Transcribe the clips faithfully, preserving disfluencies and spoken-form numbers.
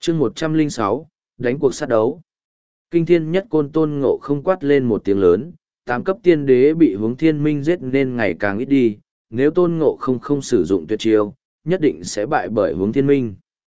chương một trăm lẻ sáu, đánh cuộc sát đấu. Kinh thiên nhất côn Tôn Ngộ không quát lên một tiếng lớn, tám cấp tiên đế bị Hướng Thiên Minh giết nên ngày càng ít đi, nếu Tôn Ngộ không không sử dụng tuyệt chiêu, nhất định sẽ bại bởi Hướng Thiên Minh.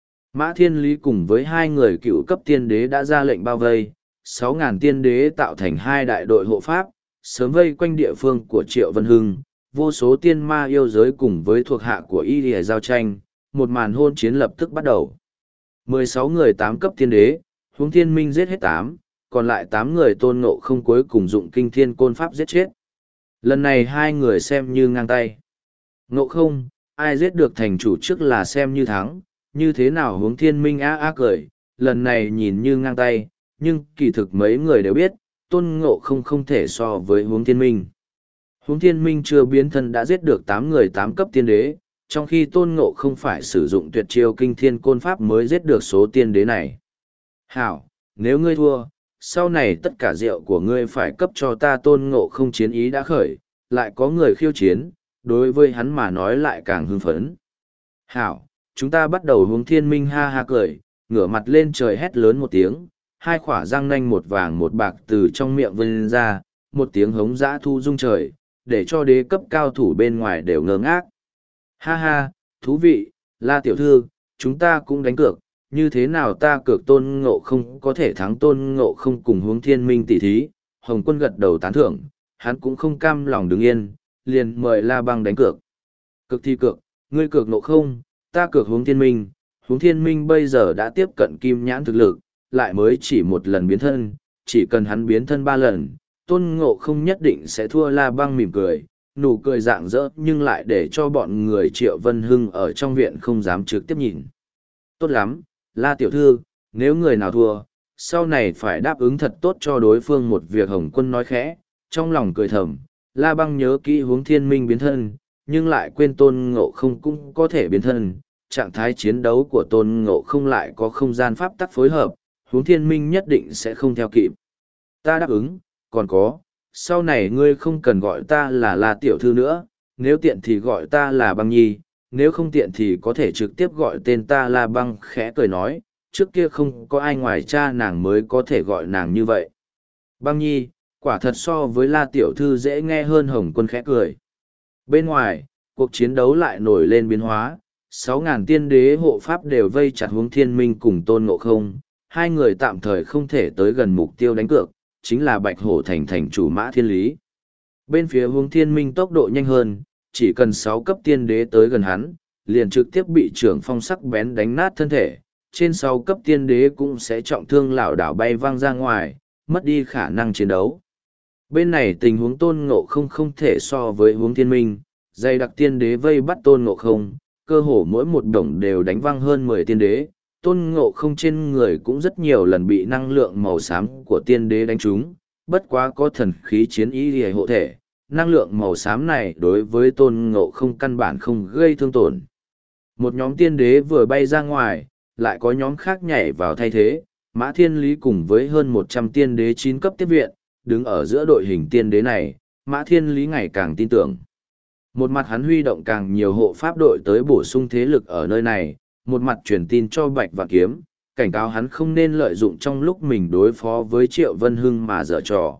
Mã Thiên Lý cùng với hai người cựu cấp tiên đế đã ra lệnh bao vây, sáu ngàn tiên đế tạo thành hai đại đội hộ pháp, sớm vây quanh địa phương của Triệu Vân Hưng, vô số tiên ma yêu giới cùng với thuộc hạ của Y Lìa giao tranh, một màn hôn chiến lập tức bắt đầu. mười sáu người tám cấp tiên đế, Hướng Thiên Minh giết hết tám, còn lại tám người Tôn Ngộ không cuối cùng dụng kinh thiên côn pháp giết chết. Lần này hai người xem như ngang tay. Ngộ không, ai giết được thành chủ trước là xem như thắng, như thế nào Hướng Thiên Minh á á cười, lần này nhìn như ngang tay, nhưng kỳ thực mấy người đều biết, Tôn Ngộ không không thể so với Hướng Thiên Minh. Hướng Thiên Minh chưa biến thân đã giết được tám người tám cấp tiên đế, trong khi Tôn Ngộ không phải sử dụng tuyệt chiêu kinh thiên côn pháp mới giết được số tiên đế này. Hảo, nếu ngươi thua, sau này tất cả rượu của ngươi phải cấp cho ta. Tôn Ngộ không chiến ý đã khởi, lại có người khiêu chiến, đối với hắn mà nói lại càng hưng phấn. Hảo, chúng ta bắt đầu. Hướng Thiên Minh ha ha cười, ngửa mặt lên trời hét lớn một tiếng, hai khỏa răng nanh một vàng một bạc từ trong miệng vươn ra, một tiếng hống dã thu rung trời, để cho đế cấp cao thủ bên ngoài đều ngơ ngác. Ha ha, thú vị, La tiểu thư, chúng ta cũng đánh cược, như thế nào ta cược Tôn Ngộ không có thể thắng. Tôn Ngộ không cùng Hướng Thiên Minh tỉ thí, Hồng Quân gật đầu tán thưởng, hắn cũng không cam lòng đứng yên, liền mời La Băng đánh cược. Cực thi cược, ngươi cược Ngộ không, ta cược Hướng Thiên Minh. Hướng Thiên Minh bây giờ đã tiếp cận kim nhãn thực lực, lại mới chỉ một lần biến thân, chỉ cần hắn biến thân ba lần, Tôn Ngộ không nhất định sẽ thua. La Băng mỉm cười, nụ cười rạng rỡ nhưng lại để cho bọn người Triệu Vân Hưng ở trong viện không dám trực tiếp nhìn. Tốt lắm, La tiểu thư, nếu người nào thua, sau này phải đáp ứng thật tốt cho đối phương một việc. Hồng Quân nói khẽ, trong lòng cười thầm, La Băng nhớ kỹ Hướng Thiên Minh biến thân, nhưng lại quên Tôn Ngộ không cũng có thể biến thân. Trạng thái chiến đấu của Tôn Ngộ không lại có không gian pháp tắc phối hợp, Hướng Thiên Minh nhất định sẽ không theo kịp. Ta đáp ứng, còn có, sau này ngươi không cần gọi ta là La tiểu thư nữa, nếu tiện thì gọi ta là Băng Nhi, nếu không tiện thì có thể trực tiếp gọi tên ta. La Băng khẽ cười nói, trước kia không có ai ngoài cha nàng mới có thể gọi nàng như vậy. Băng Nhi, quả thật so với La tiểu thư dễ nghe hơn. Hồng Quân khẽ cười. Bên ngoài, cuộc chiến đấu lại nổi lên biến hóa, sáu ngàn tiên đế hộ pháp đều vây chặt Hướng Thiên Minh cùng Tôn Ngộ không, hai người tạm thời không thể tới gần mục tiêu đánh cược, chính là Bạch Hổ thành thành chủ Mã Thiên Lý. Bên phía Hướng Thiên Minh tốc độ nhanh hơn, chỉ cần sáu cấp tiên đế tới gần hắn, liền trực tiếp bị trưởng phong sắc bén đánh nát thân thể, trên sáu cấp tiên đế cũng sẽ trọng thương lảo đảo bay văng ra ngoài, mất đi khả năng chiến đấu. Bên này tình huống Tôn Ngộ không không thể so với Hướng Thiên Minh, dày đặc tiên đế vây bắt Tôn Ngộ không, cơ hồ mỗi một đồng đều đánh văng hơn mười tiên đế. Tôn Ngộ không trên người cũng rất nhiều lần bị năng lượng màu xám của tiên đế đánh trúng, bất quá có thần khí chiến ý để hộ thể, năng lượng màu xám này đối với Tôn Ngộ không căn bản không gây thương tổn. Một nhóm tiên đế vừa bay ra ngoài, lại có nhóm khác nhảy vào thay thế, Mã Thiên Lý cùng với hơn một trăm tiên đế chín cấp tiếp viện, đứng ở giữa đội hình tiên đế này, Mã Thiên Lý ngày càng tin tưởng. Một mặt hắn huy động càng nhiều hộ pháp đội tới bổ sung thế lực ở nơi này, một mặt truyền tin cho Bạch Vạn Kiếm, cảnh cáo hắn không nên lợi dụng trong lúc mình đối phó với Triệu Vân Hưng mà dở trò.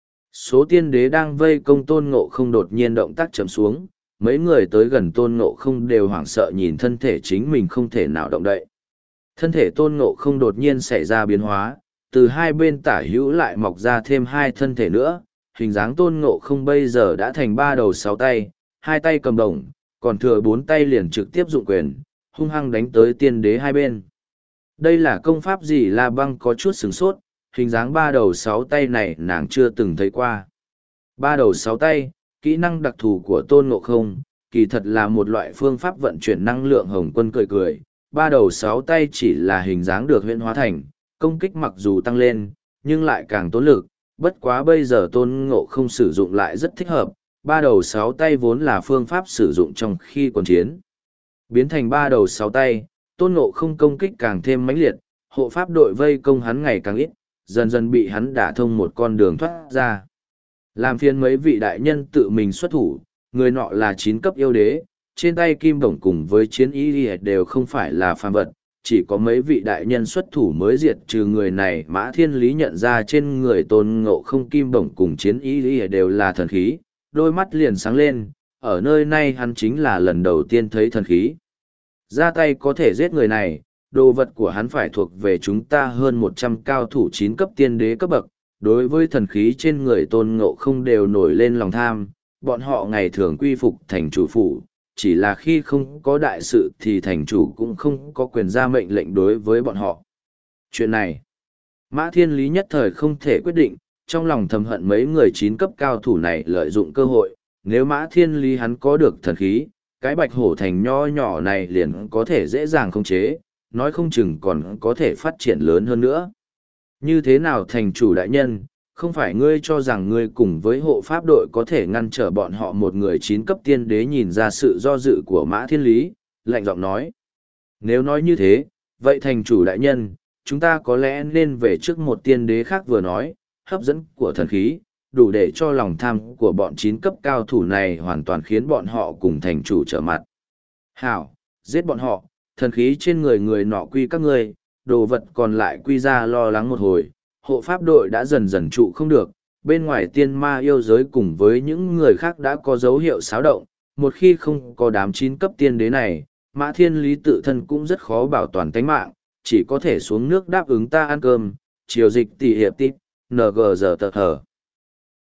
Số tiên đế đang vây công Tôn Ngộ không đột nhiên động tác chậm xuống, mấy người tới gần Tôn Ngộ không đều hoảng sợ nhìn thân thể chính mình không thể nào động đậy. Thân thể Tôn Ngộ không đột nhiên xảy ra biến hóa, từ hai bên tả hữu lại mọc ra thêm hai thân thể nữa, hình dáng Tôn Ngộ không bây giờ đã thành ba đầu sáu tay, hai tay cầm đồng, còn thừa bốn tay liền trực tiếp dụng quyền, hung hăng đánh tới tiên đế hai bên. Đây là công pháp gì? La Băng có chút sửng sốt, hình dáng ba đầu sáu tay này nàng chưa từng thấy qua. Ba đầu sáu tay, kỹ năng đặc thù của Tôn Ngộ không, kỳ thật là một loại phương pháp vận chuyển năng lượng. Hồng Quân cười cười, ba đầu sáu tay chỉ là hình dáng được huyễn hóa thành, công kích mặc dù tăng lên, nhưng lại càng tốn lực, bất quá bây giờ Tôn Ngộ không sử dụng lại rất thích hợp, ba đầu sáu tay vốn là phương pháp sử dụng trong khi quân chiến. Biến thành ba đầu sáu tay, Tôn Ngộ không công kích càng thêm mãnh liệt, hộ pháp đội vây công hắn ngày càng ít, dần dần bị hắn đả thông một con đường thoát ra. Làm phiền mấy vị đại nhân tự mình xuất thủ, người nọ là chín cấp yêu đế, trên tay kim bổng cùng với chiến ý đều không phải là phàm vật, chỉ có mấy vị đại nhân xuất thủ mới diệt trừ người này. Mã Thiên Lý nhận ra trên người Tôn Ngộ Không kim bổng cùng chiến ý lý đều là thần khí, đôi mắt liền sáng lên, ở nơi này hắn chính là lần đầu tiên thấy thần khí. Ra tay có thể giết người này, đồ vật của hắn phải thuộc về chúng ta hơn một trăm cao thủ chín cấp tiên đế cấp bậc. Đối với thần khí trên người Tôn Ngộ Không đều nổi lên lòng tham, bọn họ ngày thường quy phục thành chủ phủ, chỉ là khi không có đại sự thì thành chủ cũng không có quyền ra mệnh lệnh đối với bọn họ. Chuyện này, Mã Thiên Lý nhất thời không thể quyết định, trong lòng thầm hận mấy người chín cấp cao thủ này lợi dụng cơ hội, nếu Mã Thiên Lý hắn có được thần khí, cái bạch hổ thành nho nhỏ này liền có thể dễ dàng khống chế, nói không chừng còn có thể phát triển lớn hơn nữa. Như thế nào thành chủ đại nhân, không phải ngươi cho rằng ngươi cùng với hộ pháp đội có thể ngăn trở bọn họ một người chín cấp tiên đế nhìn ra sự do dự của Mã Thiên Lý, lạnh giọng nói. Nếu nói như thế, vậy thành chủ đại nhân, chúng ta có lẽ nên về trước một tiên đế khác vừa nói, hấp dẫn của thần khí, đủ để cho lòng tham của bọn chín cấp cao thủ này hoàn toàn khiến bọn họ cùng thành chủ trở mặt. Hảo, giết bọn họ, thần khí trên người người nọ quy các ngươi, đồ vật còn lại quy ra lo lắng một hồi, hộ pháp đội đã dần dần trụ không được, bên ngoài tiên ma yêu giới cùng với những người khác đã có dấu hiệu xáo động, một khi không có đám chín cấp tiên đế này, Mã Thiên Lý tự thân cũng rất khó bảo toàn tánh mạng, chỉ có thể xuống nước đáp ứng ta ăn cơm, triều dịch tỷ hiệp tít, ng giờ tờ hờ.